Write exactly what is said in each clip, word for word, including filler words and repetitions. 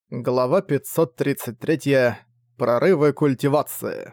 Глава пятьсот тридцать три. Прорывы культивации.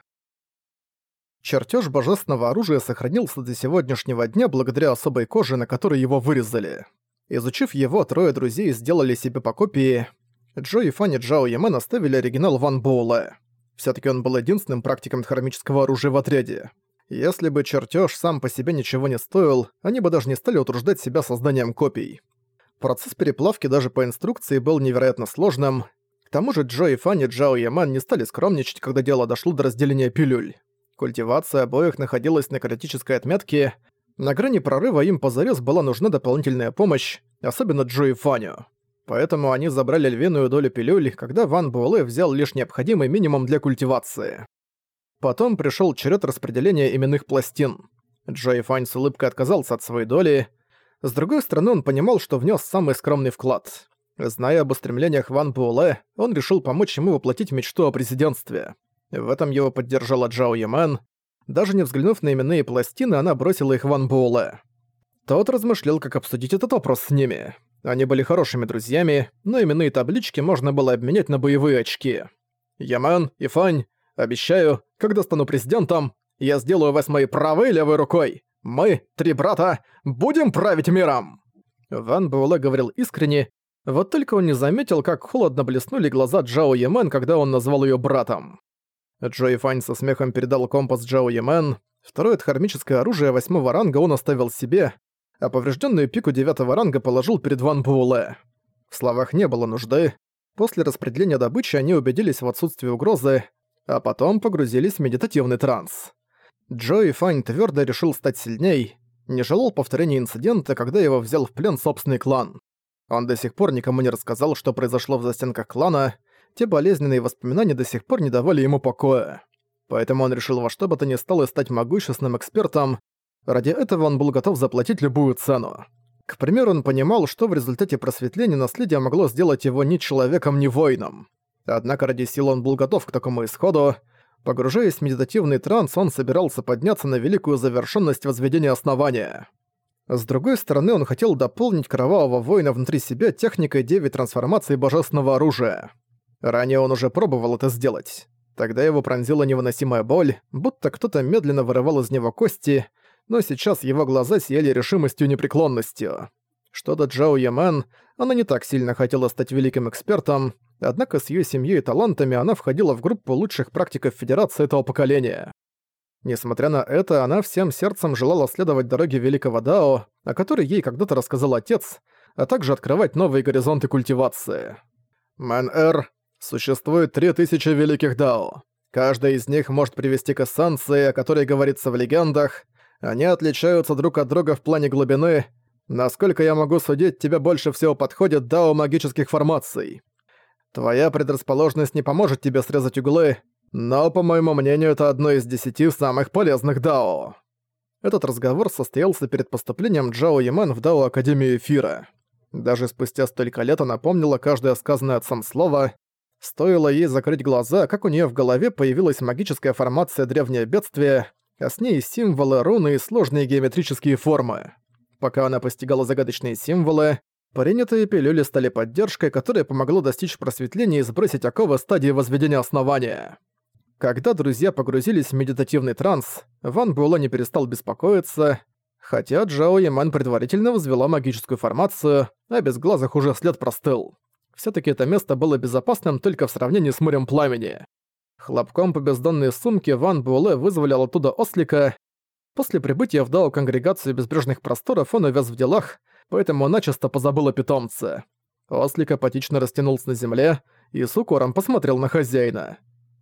Чертёж божественного оружия сохранился до сегодняшнего дня благодаря особой коже, на которой его вырезали. Изучив его, трое друзей сделали себе по копии. Джо и Фанни Джао Ямен оставили оригинал Ван Буэлэ. Всё-таки он был единственным практиком дхармического оружия в отряде. Если бы чертёж сам по себе ничего не стоил, они бы даже не стали утруждать себя созданием копий. Процесс переплавки даже по инструкции был невероятно сложным. К тому же Джо и Фанни Джао Ямен не стали скромничать, когда дело дошло до разделения пилюль. Культивация обоих находилась на критической отметке. На грани прорыва им позарез была нужна дополнительная помощь, особенно Джо и Фанню. Поэтому они забрали львиную долю пилюль, когда Ван Буэлэ взял лишь необходимый минимум для культивации. Потом пришёл черед распределения именных пластин. Джо и Фань с улыбкой отказался от своей доли. С другой стороны, он понимал, что внес самый скромный вклад. Зная об устремлениях Ван Буэлэ, он решил помочь ему воплотить мечту о президентстве. В этом его поддержала Джао Ямен. Даже не взглянув на именные пластины, она бросила их Ван Буэлэ. Тот размышлял, как обсудить этот вопрос с ними. Они были хорошими друзьями, но именные таблички можно было обменять на боевые очки. «Ямен и Фань, обещаю, когда стану президентом, я сделаю вас моей правой и левой рукой. Мы, три брата, будем править миром!» Ван Буэлэ говорил искренне, вот только он не заметил, как холодно блеснули глаза Джао Ямен, когда он назвал её братом. Джо и Фань со смехом передал компас Джао Ямен. Второе дхармическое оружие восьмого ранга он оставил себе, а поврежденную пику девятого ранга положил перед Ван Буэлэ. В словах не было нужды. После распределения добычи они убедились в отсутствии угрозы, а потом погрузились в медитативный транс. Джо и Фань твердо решил стать сильней, не желал повторения инцидента, когда его взял в плен собственный клан. Он до сих пор никому не рассказал, что произошло в застенках клана, те болезненные воспоминания до сих пор не давали ему покоя. Поэтому он решил во что бы то ни стало стать могущественным экспертом, ради этого он был готов заплатить любую цену. К примеру, он понимал, что в результате просветления наследие могло сделать его ни человеком, ни воином. Однако ради сил он был готов к такому исходу. Погружаясь в медитативный транс, он собирался подняться на великую завершенность возведения основания. С другой стороны, он хотел дополнить кровавого воина внутри себя техникой девять трансформаций божественного оружия. Ранее он уже пробовал это сделать. Тогда его пронзила невыносимая боль, будто кто-то медленно вырывал из него кости, но сейчас его глаза сияли решимостью и непреклонностью. Что до Джао Ямен, она не так сильно хотела стать великим экспертом, однако с её семьей и талантами она входила в группу лучших практиков Федерации этого поколения. Несмотря на это, она всем сердцем желала следовать дороге великого Дао, о которой ей когда-то рассказал отец, а также открывать новые горизонты культивации. Мэн-Эр, существует три тысячи великих Дао. Каждая из них может привести к эссенции, о которой говорится в легендах. Они отличаются друг от друга в плане глубины. Насколько я могу судить, тебе больше всего подходит Дао магических формаций. Твоя предрасположенность не поможет тебе срезать углы, но, по моему мнению, это одно из десяти самых полезных Дао. Этот разговор состоялся перед поступлением Джао Ямен в Дао Академию Эфира. Даже спустя столько лет она помнила каждое сказанное отцом слово. Стоило ей закрыть глаза, как у неё в голове появилась магическая формация древнее бедствие, а с ней символы, руны и сложные геометрические формы. Пока она постигала загадочные символы, принятые пилюли стали поддержкой, которая помогла достичь просветления и сбросить оковы стадии возведения основания. Когда друзья погрузились в медитативный транс, Ван Буэлэ не перестал беспокоиться, хотя Джао Ямен предварительно возвела магическую формацию, а без глазах уже след простыл. Всё-таки это место было безопасным только в сравнении с морем пламени. Хлопком по бездонной сумке Ван Буэлэ вызволил оттуда ослика. После прибытия в Дао Конгрегацию Безбрежных Просторов он увяз в делах, поэтому начисто позабыл о питомце. Ослик апатично растянулся на земле и с укором посмотрел на хозяина.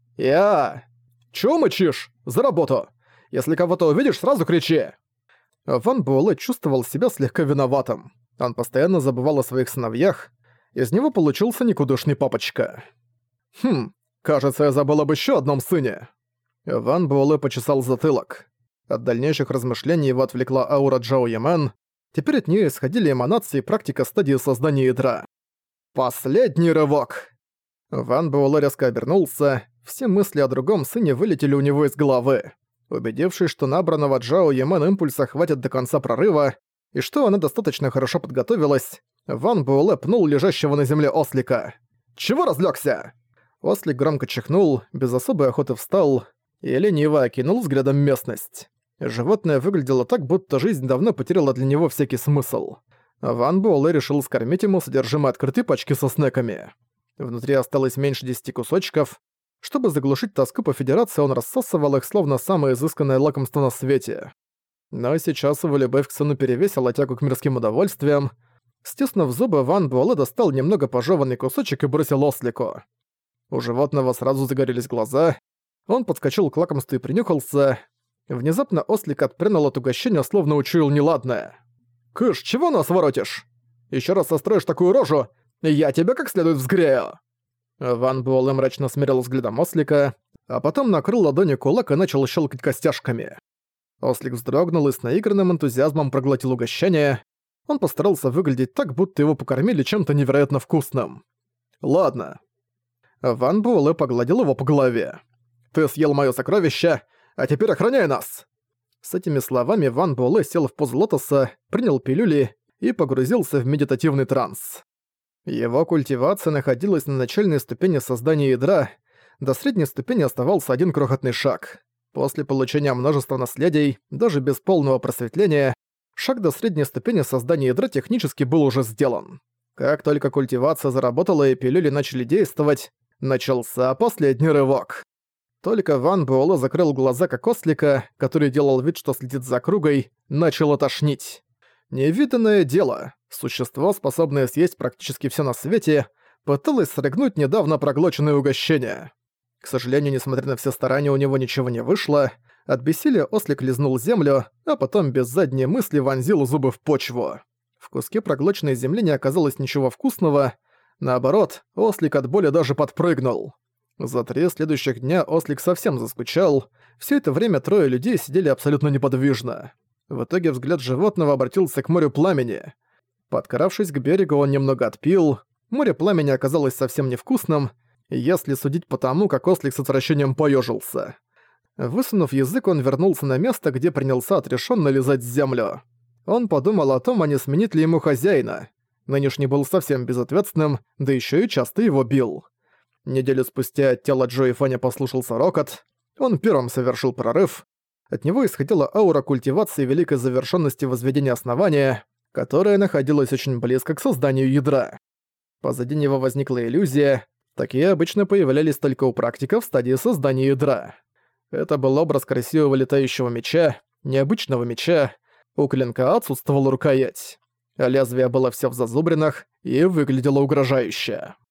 «Я! Чё мычишь? За работу! Если кого-то увидишь, сразу кричи!» Ван Буэлэ чувствовал себя слегка виноватым. Он постоянно забывал о своих сыновьях. Из него получился никудышный папочка. «Хм, кажется, я забыл об ещё одном сыне». Ван Буэлэ почесал затылок. От дальнейших размышлений его отвлекла аура Джао Ямен. Теперь от неё исходили эманации практика стадии создания ядра. «Последний рывок!» Ван Буэлэ резко обернулся. Все мысли о другом сыне вылетели у него из головы. Убедившись, что набранного Джао Ямен импульса хватит до конца прорыва, и что она достаточно хорошо подготовилась, Ван Буэлэ пнул лежащего на земле ослика. Чего разлёгся?» Ослик громко чихнул, без особой охоты встал и лениво окинул взглядом местность. Животное выглядело так, будто жизнь давно потеряла для него всякий смысл. Ван Буэлэ решил скормить ему содержимое открытой пачки со снеками. Внутри осталось меньше десяти кусочков. Чтобы заглушить тоску по Федерации, он рассасывал их, словно самое изысканное лакомство на свете. Но сейчас его любовь к сыну перевесила тягу к мирским удовольствиям. Стиснув зубы, Ван Буэлэ достал немного пожёванный кусочек и бросил ослику. У животного сразу загорелись глаза. Он подскочил к лакомству и принюхался. Внезапно ослик отпрянул от угощения, словно учуял неладное. «Кыш, чего нас воротишь? Ещё раз состроишь такую рожу, я тебя как следует взгрею!» Ван Буэлэ мрачно смерил взглядом ослика, а потом накрыл ладонью кулак и начал щелкать костяшками. Ослик вздрогнул и с наигранным энтузиазмом проглотил угощение. Он постарался выглядеть так, будто его покормили чем-то невероятно вкусным. «Ладно». Ван Буэлэ погладил его по голове. «Ты съел моё сокровище, а теперь охраняй нас!» С этими словами Ван Буэлэ сел в позу лотоса, принял пилюли и погрузился в медитативный транс. Его культивация находилась на начальной ступени создания ядра, до средней ступени оставался один крохотный шаг. После получения множества наследий, даже без полного просветления, шаг до средней ступени создания ядра технически был уже сделан. Как только культивация заработала и пилюли начали действовать, начался последний рывок. Только Ван Буэлэ закрыл глаза как ослика, который делал вид, что следит за округой, начало тошнить. Невиданное дело. Существо, способное съесть практически всё на свете, пыталось срыгнуть недавно проглоченное угощение. К сожалению, несмотря на все старания, у него ничего не вышло. От бессилия ослик лизнул землю, а потом без задней мысли вонзил зубы в почву. В куске проглоченной земли не оказалось ничего вкусного. Наоборот, ослик от боли даже подпрыгнул. За три следующих дня ослик совсем заскучал. Все это время трое людей сидели абсолютно неподвижно. В итоге взгляд животного обратился к морю пламени. Подкравшись к берегу, он немного отпил. Море пламени оказалось совсем невкусным, если судить по тому, как ослик с отвращением поёжился. Высунув язык, он вернулся на место, где принялся отрешённо лизать землю. Он подумал о том, а не сменит ли ему хозяина. Нынешний был совсем безответственным, да ещё и часто его бил. Неделю спустя от тела Джо и Фаня послушался рокот. Он первым совершил прорыв. От него исходила аура культивации великой завершенности возведения основания, которая находилась очень близко к созданию ядра. Позади него возникла иллюзия. Такие обычно появлялись только у практиков в стадии создания ядра. Это был образ красивого летающего меча, необычного меча. У клинка отсутствовала рукоять. Лезвие было всё в зазубринах и выглядело угрожающе.